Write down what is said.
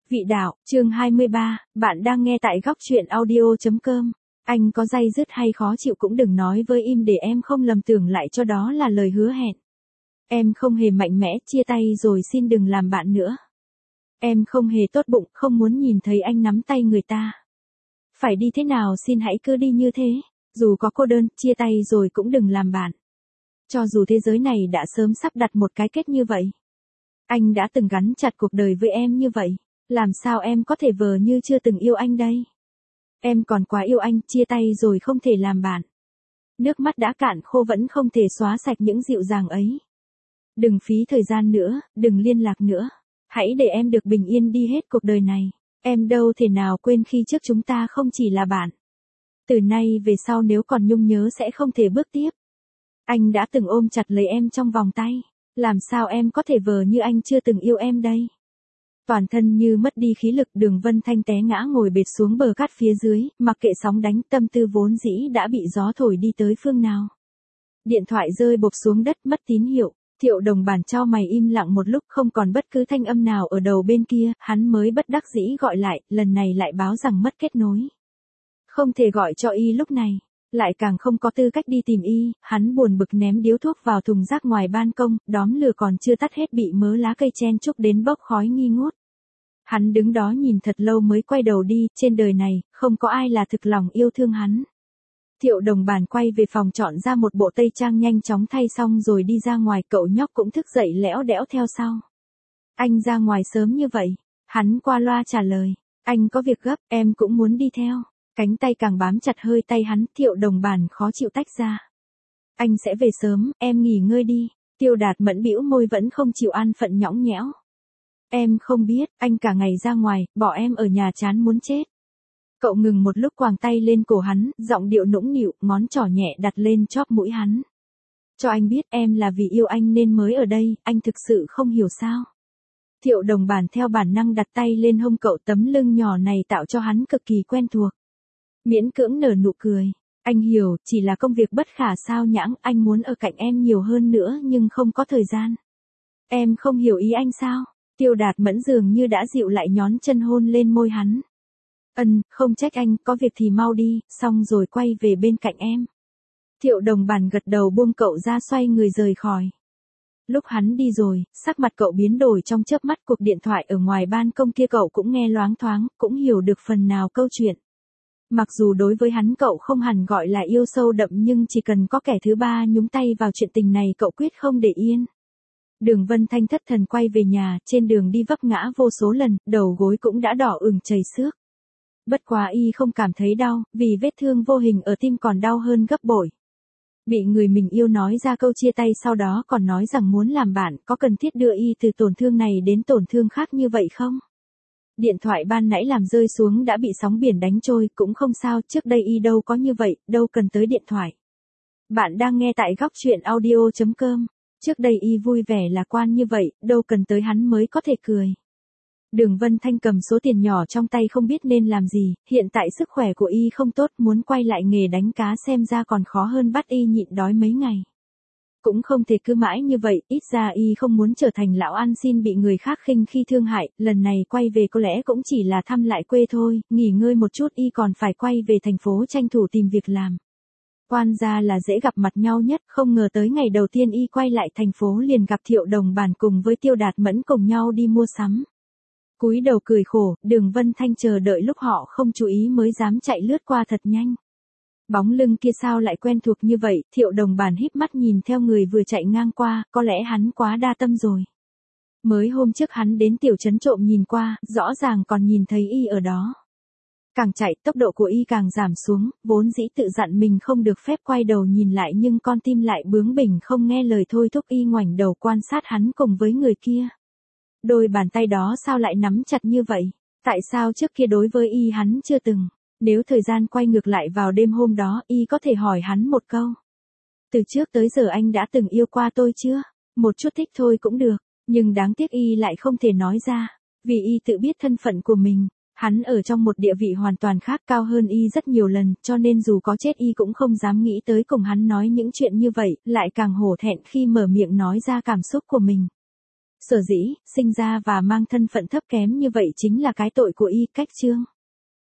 Vị đạo, chương 23, bạn đang nghe tại góc truyện audio.com. Anh có day dứt hay khó chịu cũng đừng nói với im để em không lầm tưởng lại cho đó là lời hứa hẹn. Em không hề mạnh mẽ, chia tay rồi xin đừng làm bạn nữa. Em không hề tốt bụng, không muốn nhìn thấy anh nắm tay người ta. Phải đi thế nào xin hãy cứ đi như thế, dù có cô đơn, chia tay rồi cũng đừng làm bạn. Cho dù thế giới này đã sớm sắp đặt một cái kết như vậy. Anh đã từng gắn chặt cuộc đời với em như vậy. Làm sao em có thể vờ như chưa từng yêu anh đây? Em còn quá yêu anh, chia tay rồi không thể làm bạn. Nước mắt đã cạn khô vẫn không thể xóa sạch những dịu dàng ấy. Đừng phí thời gian nữa, đừng liên lạc nữa. Hãy để em được bình yên đi hết cuộc đời này. Em đâu thể nào quên khi trước chúng ta không chỉ là bạn. Từ nay về sau nếu còn nhung nhớ sẽ không thể bước tiếp. Anh đã từng ôm chặt lấy em trong vòng tay. Làm sao em có thể vờ như anh chưa từng yêu em đây? Toàn thân như mất đi khí lực, Đường Vân Thanh té ngã ngồi bệt xuống bờ cát phía dưới, mặc kệ sóng đánh, tâm tư vốn dĩ đã bị gió thổi đi tới phương nào. Điện thoại rơi bộp xuống đất, mất tín hiệu. Thiệu Đồng Bản chau mày im lặng một lúc, không còn bất cứ thanh âm nào ở đầu bên kia, hắn mới bất đắc dĩ gọi lại, lần này lại báo rằng mất kết nối. Không thể gọi cho y lúc này, lại càng không có tư cách đi tìm y, hắn buồn bực ném điếu thuốc vào thùng rác ngoài ban công, đóm lửa còn chưa tắt hết bị mớ lá cây chen chúc đến bốc khói nghi ngút. Hắn đứng đó nhìn thật lâu mới quay đầu đi, trên đời này, không có ai là thực lòng yêu thương hắn. Thiệu Đồng Bản quay về phòng chọn ra một bộ tây trang nhanh chóng thay xong rồi đi ra ngoài, cậu nhóc cũng thức dậy lẽo đẽo theo sau. Anh ra ngoài sớm như vậy, hắn qua loa trả lời, anh có việc gấp, em cũng muốn đi theo. Cánh tay càng bám chặt hơi tay hắn, Thiệu Đồng Bản khó chịu tách ra. Anh sẽ về sớm, em nghỉ ngơi đi. Tiêu Đạt Mẫn bĩu môi vẫn không chịu an phận nhõng nhẽo. Em không biết, anh cả ngày ra ngoài, bỏ em ở nhà chán muốn chết. Cậu ngừng một lúc quàng tay lên cổ hắn, giọng điệu nũng nịu, ngón trỏ nhẹ đặt lên chóp mũi hắn. Cho anh biết em là vì yêu anh nên mới ở đây, anh thực sự không hiểu sao. Thiệu Đồng Bản theo bản năng đặt tay lên hông cậu, tấm lưng nhỏ này tạo cho hắn cực kỳ quen thuộc. Miễn cưỡng nở nụ cười. Anh hiểu, chỉ là công việc bất khả sao nhãng, anh muốn ở cạnh em nhiều hơn nữa nhưng không có thời gian. Em không hiểu ý anh sao? Tiêu Đạt Mẫn dường như đã dịu lại nhón chân hôn lên môi hắn. Không trách anh, có việc thì mau đi, xong rồi quay về bên cạnh em. Thiệu Đồng Bản gật đầu buông cậu ra xoay người rời khỏi. Lúc hắn đi rồi, sắc mặt cậu biến đổi trong chớp mắt, cuộc điện thoại ở ngoài ban công kia cậu cũng nghe loáng thoáng, cũng hiểu được phần nào câu chuyện. Mặc dù đối với hắn cậu không hẳn gọi là yêu sâu đậm nhưng chỉ cần có kẻ thứ ba nhúng tay vào chuyện tình này cậu quyết không để yên. Đường Vân Thanh thất thần quay về nhà, trên đường đi vấp ngã vô số lần, đầu gối cũng đã đỏ ửng chảy xước. Bất quá y không cảm thấy đau, vì vết thương vô hình ở tim còn đau hơn gấp bội. Bị người mình yêu nói ra câu chia tay sau đó còn nói rằng muốn làm bạn, có cần thiết đưa y từ tổn thương này đến tổn thương khác như vậy không? Điện thoại ban nãy làm rơi xuống đã bị sóng biển đánh trôi, cũng không sao, trước đây y đâu có như vậy, đâu cần tới điện thoại. Bạn đang nghe tại góc truyện audio.com. Trước đây y vui vẻ lạc quan như vậy, đâu cần tới hắn mới có thể cười. Đường Vân Thanh cầm số tiền nhỏ trong tay không biết nên làm gì, hiện tại sức khỏe của y không tốt, muốn quay lại nghề đánh cá xem ra còn khó hơn bắt y nhịn đói mấy ngày. Cũng không thể cứ mãi như vậy, ít ra y không muốn trở thành lão ăn xin bị người khác khinh khi thương hại, lần này quay về có lẽ cũng chỉ là thăm lại quê thôi, nghỉ ngơi một chút y còn phải quay về thành phố tranh thủ tìm việc làm. Quan gia là dễ gặp mặt nhau nhất, không ngờ tới ngày đầu tiên y quay lại thành phố liền gặp Thiệu Đồng Bản cùng với Tiêu Đạt Mẫn cùng nhau đi mua sắm. Cúi đầu cười khổ, Đường Vân Thanh chờ đợi lúc họ không chú ý mới dám chạy lướt qua thật nhanh. Bóng lưng kia sao lại quen thuộc như vậy, Thiệu Đồng Bản híp mắt nhìn theo người vừa chạy ngang qua, có lẽ hắn quá đa tâm rồi. Mới hôm trước hắn đến tiểu trấn trộm nhìn qua, rõ ràng còn nhìn thấy y ở đó. Càng chạy, tốc độ của y càng giảm xuống, vốn dĩ tự dặn mình không được phép quay đầu nhìn lại nhưng con tim lại bướng bỉnh không nghe lời thôi thúc y ngoảnh đầu quan sát hắn cùng với người kia. Đôi bàn tay đó sao lại nắm chặt như vậy? Tại sao trước kia đối với y hắn chưa từng? Nếu thời gian quay ngược lại vào đêm hôm đó, y có thể hỏi hắn một câu. Từ trước tới giờ anh đã từng yêu qua tôi chưa? Một chút thích thôi cũng được, nhưng đáng tiếc y lại không thể nói ra, vì y tự biết thân phận của mình. Hắn ở trong một địa vị hoàn toàn khác, cao hơn y rất nhiều lần, cho nên dù có chết y cũng không dám nghĩ tới cùng hắn nói những chuyện như vậy, lại càng hổ thẹn khi mở miệng nói ra cảm xúc của mình. Sở dĩ, sinh ra và mang thân phận thấp kém như vậy chính là cái tội của Y Cách Trương.